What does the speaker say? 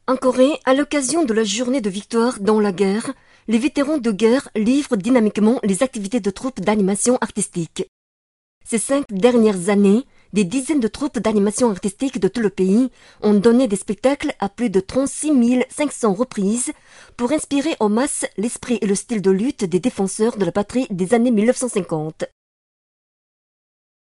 En Corée, à l'occasion de la journée de victoire dans la guerre, les vétérans de guerre livrent dynamiquement les activités de troupes d'animation artistique. Ces 5 dernières années, des dizaines de troupes d'animation artistique de tout le pays ont donné des spectacles à plus de 36 500 reprises pour inspirer en masse l'esprit et le style de lutte des défenseurs de la patrie des années 1950.